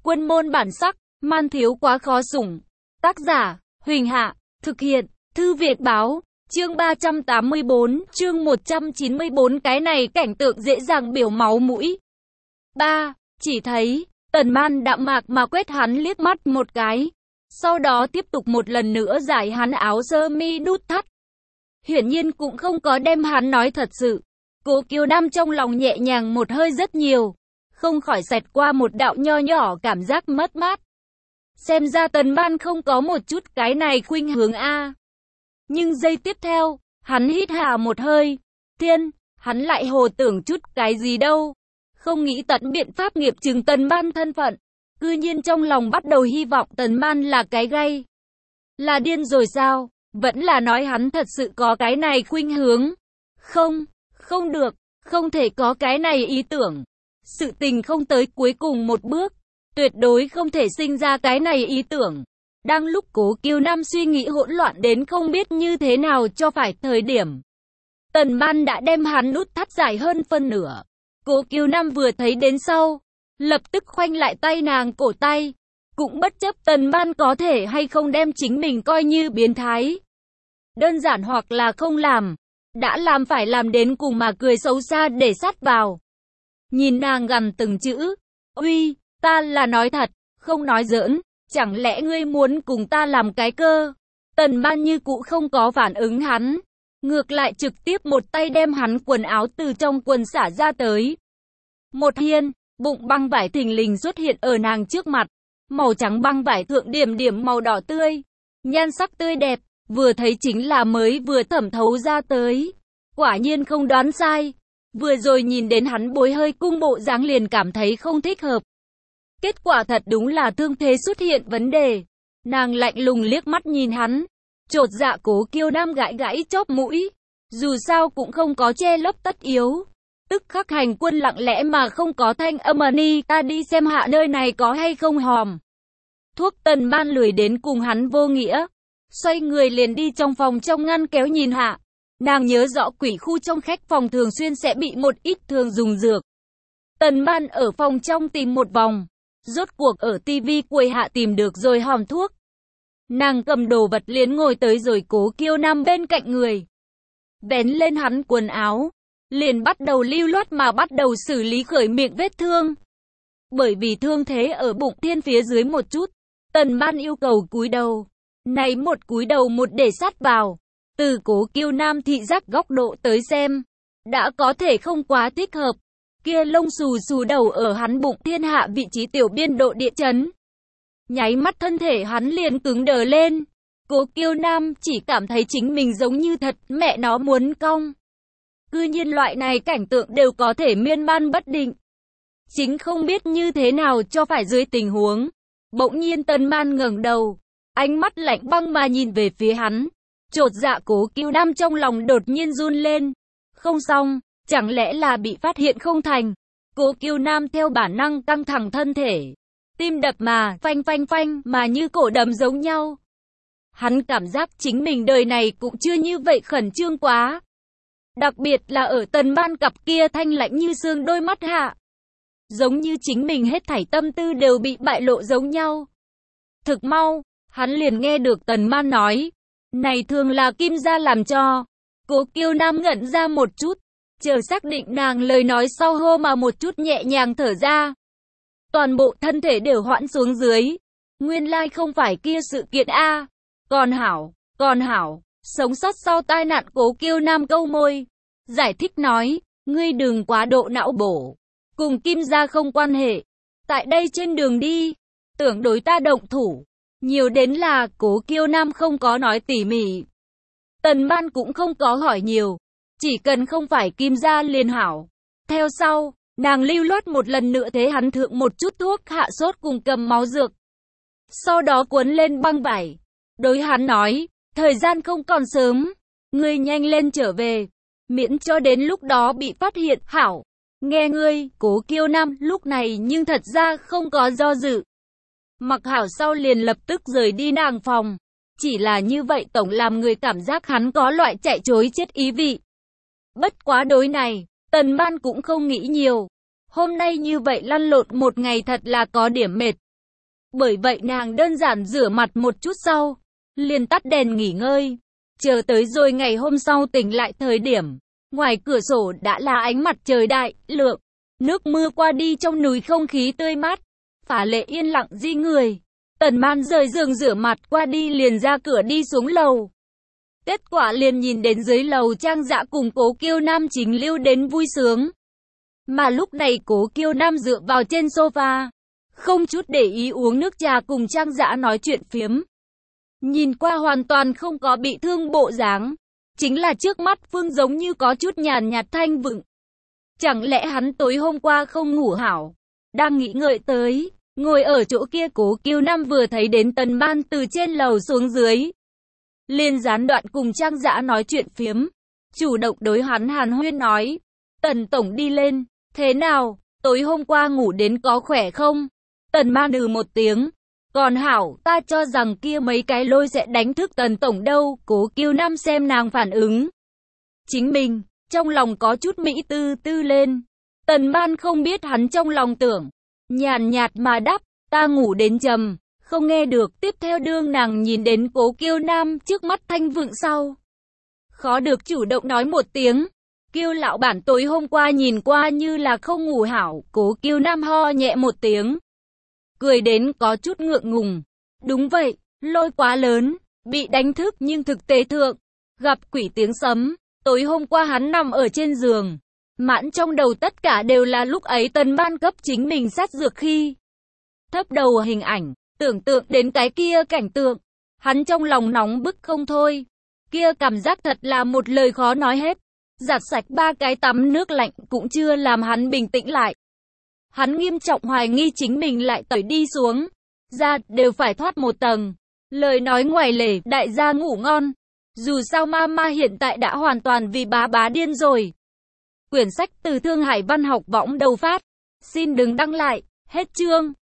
Quân môn bản sắc, man thiếu quá khó sủng. Tác giả, Huỳnh Hạ, thực hiện, Thư Việt Báo, chương 384, chương 194 cái này cảnh tượng dễ dàng biểu máu mũi. 3. Chỉ thấy, Tần Man đạm mạc mà quét hắn liếc mắt một cái. Sau đó tiếp tục một lần nữa giải hắn áo sơ mi đút thắt. Hiển nhiên cũng không có đem hắn nói thật sự. Cố Kiều Nam trong lòng nhẹ nhàng một hơi rất nhiều. Không khỏi xẹt qua một đạo nho nhỏ cảm giác mất mát. Xem ra Tần Man không có một chút cái này khuynh hướng a. Nhưng giây tiếp theo, hắn hít hà một hơi. Thiên, hắn lại hồ tưởng chút cái gì đâu. Không nghĩ tận biện pháp nghiệp trừng Tần Man thân phận. Cư nhiên trong lòng bắt đầu hy vọng Tần Man là cái gay. Là điên rồi sao? Vẫn là nói hắn thật sự có cái này khuynh hướng. Không được, không thể có cái này ý tưởng. Sự tình không tới cuối cùng một bước. Tuyệt đối không thể sinh ra cái này ý tưởng. Đang lúc Cố Kiều Nam suy nghĩ hỗn loạn đến không biết như thế nào cho phải thời điểm. Tần Man đã đem hắn nút thắt giải hơn phân nửa. Cố Kiều Nam vừa thấy đến sau, lập tức khoanh lại tay nàng cổ tay. Cũng bất chấp Tần Man có thể hay không đem chính mình coi như biến thái. Đơn giản hoặc là không làm. Đã làm phải làm đến cùng mà cười xấu xa để sát vào. Nhìn nàng gằn từng chữ. Uy, ta là nói thật, không nói giỡn. Chẳng lẽ ngươi muốn cùng ta làm cái cơ? Tần Man như cũ không có phản ứng hắn. Ngược lại trực tiếp một tay đem hắn quần áo từ trong quần xả ra tới. Một hiên, bụng băng vải thình lình xuất hiện ở nàng trước mặt. Màu trắng băng vải thượng điểm điểm màu đỏ tươi. Nhan sắc tươi đẹp, vừa thấy chính là mới vừa thẩm thấu ra tới. Quả nhiên không đoán sai. Vừa rồi nhìn đến hắn bối hơi cung bộ dáng liền cảm thấy không thích hợp. Kết quả thật đúng là thương thế xuất hiện vấn đề. Nàng lạnh lùng liếc mắt nhìn hắn. Chột dạ Cố Kiều Nam gãi gãi chóp mũi. Dù sao cũng không có che lấp tất yếu. Tức khắc hành quân lặng lẽ mà không có thanh âm ni. Ta đi xem hạ nơi này có hay không hòm thuốc. Tần Man lười đến cùng hắn vô nghĩa. Xoay người liền đi trong phòng trong ngăn kéo nhìn hạ. Nàng nhớ rõ quỷ khu trong khách phòng thường xuyên sẽ bị một ít thường dùng dược. Tần Man ở phòng trong tìm một vòng. Rốt cuộc ở tivi quầy hạ tìm được rồi hòm thuốc. Nàng cầm đồ vật liền ngồi tới rồi Cố Kiều Nam bên cạnh người. Vén lên hắn quần áo. Liền bắt đầu lưu loát mà bắt đầu xử lý khởi miệng vết thương. Bởi vì thương thế ở bụng thiên phía dưới một chút. Tần Man yêu cầu cúi đầu. Này một cúi đầu một để sát vào. Từ Cố Kiều Nam thị giác góc độ tới xem. Đã có thể không quá thích hợp. Kia lông xù xù đầu ở hắn bụng thiên hạ vị trí tiểu biên độ địa chấn. Nháy mắt thân thể hắn liền cứng đờ lên. Cố Kiều Nam chỉ cảm thấy chính mình giống như thật mẹ nó muốn cong. Cư nhiên loại này cảnh tượng đều có thể miên man bất định. Chính không biết như thế nào cho phải dưới tình huống. Bỗng nhiên Tần Man ngẩng đầu. Ánh mắt lạnh băng mà nhìn về phía hắn. Chột dạ Cố Kiều Nam trong lòng đột nhiên run lên. Không xong. Chẳng lẽ là bị phát hiện không thành? Cố Kiều Nam theo bản năng căng thẳng thân thể. Tim đập mà, phanh phanh phanh mà như cổ đầm giống nhau. Hắn cảm giác chính mình đời này cũng chưa như vậy khẩn trương quá. Đặc biệt là ở Tần Man cặp kia thanh lạnh như xương đôi mắt hạ. Giống như chính mình hết thảy tâm tư đều bị bại lộ giống nhau. Thực mau, hắn liền nghe được Tần Man nói. Này thường là Kim gia làm cho. Cố Kiều Nam ngẩn ra một chút. Chờ xác định nàng lời nói sau hô mà một chút nhẹ nhàng thở ra. Toàn bộ thân thể đều hoãn xuống dưới. Nguyên lai không phải kia sự kiện a. Còn hảo, sống sót sau tai nạn. Cố Kiều Nam câu môi. Giải thích nói, ngươi đừng quá độ não bổ. Cùng Kim gia không quan hệ. Tại đây trên đường đi, tưởng đối ta động thủ. Nhiều đến là Cố Kiều Nam không có nói tỉ mỉ. Tần Man cũng không có hỏi nhiều. Chỉ cần không phải Kim gia liền hảo. Theo sau, nàng lưu loát một lần nữa thế hắn thượng một chút thuốc hạ sốt cùng cầm máu dược. Sau đó cuốn lên băng vải. Đối hắn nói, thời gian không còn sớm. Ngươi nhanh lên trở về. Miễn cho đến lúc đó bị phát hiện hảo. Nghe ngươi, Cố Kiều Nam lúc này nhưng thật ra không có do dự. Mặc hảo sau liền lập tức rời đi nàng phòng. Chỉ là như vậy tổng làm người cảm giác hắn có loại chạy trối chết ý vị. Bất quá đối này, Tần Man cũng không nghĩ nhiều. Hôm nay như vậy lăn lộn một ngày thật là có điểm mệt. Bởi vậy nàng đơn giản rửa mặt một chút sau, liền tắt đèn nghỉ ngơi. Chờ tới rồi ngày hôm sau tỉnh lại thời điểm, ngoài cửa sổ đã là ánh mặt trời đại lượng, nước mưa qua đi trong núi không khí tươi mát, phá lệ yên lặng di người. Tần Man rời giường rửa mặt qua đi liền ra cửa đi xuống lầu. Kết quả liền nhìn đến dưới lầu Trang Dã cùng Cố Kiêu Nam chính lưu đến vui sướng. Mà lúc này Cố Kiêu Nam dựa vào trên sofa, không chút để ý uống nước trà cùng Trang Dã nói chuyện phiếm. Nhìn qua hoàn toàn không có bị thương bộ dáng, chính là trước mắt Phương giống như có chút nhàn nhạt thanh vựng. Chẳng lẽ hắn tối hôm qua không ngủ hảo? Đang nghĩ ngợi tới, ngồi ở chỗ kia Cố Kiêu Nam vừa thấy đến Tần Man từ trên lầu xuống dưới, liền gián đoạn cùng Trang Dã nói chuyện phiếm, chủ động đối hắn hàn huyên nói, Tần tổng đi lên, thế nào, tối hôm qua ngủ đến có khỏe không? Tần Man một tiếng, còn hảo, ta cho rằng kia mấy cái lôi sẽ đánh thức Tần tổng đâu. Cố Kiêu Nam xem nàng phản ứng chính mình, trong lòng có chút mỹ tư tư lên. Tần Man không biết hắn trong lòng tưởng, nhàn nhạt mà đáp, ta ngủ đến trầm, không nghe được. Tiếp theo đương nàng nhìn đến Cố Kiêu Nam trước mắt thanh vựng sau, khó được chủ động nói một tiếng, Kiêu lão bản tối hôm qua nhìn qua như là không ngủ hảo. Cố Kiêu Nam ho nhẹ một tiếng, cười đến có chút ngượng ngùng. Đúng vậy, lôi quá lớn, bị đánh thức nhưng thực tế thượng, gặp quỷ tiếng sấm. Tối hôm qua hắn nằm ở trên giường, mãn trong đầu tất cả đều là lúc ấy Tần Man cấp chính mình sát dược khi thấp đầu hình ảnh, tưởng tượng đến cái kia cảnh tượng, hắn trong lòng nóng bức không thôi. Kia cảm giác thật là một lời khó nói hết. Giặt sạch 3 cái tắm nước lạnh cũng chưa làm hắn bình tĩnh lại. Hắn nghiêm trọng hoài nghi chính mình lại tẩy đi xuống, da đều phải thoát một tầng. Lời nói ngoài lề, đại gia ngủ ngon. Dù sao mama hiện tại đã hoàn toàn vì bá bá điên rồi. Quyển sách từ Thương Hải Văn học võng đầu phát. Xin đừng đăng lại. Hết chương.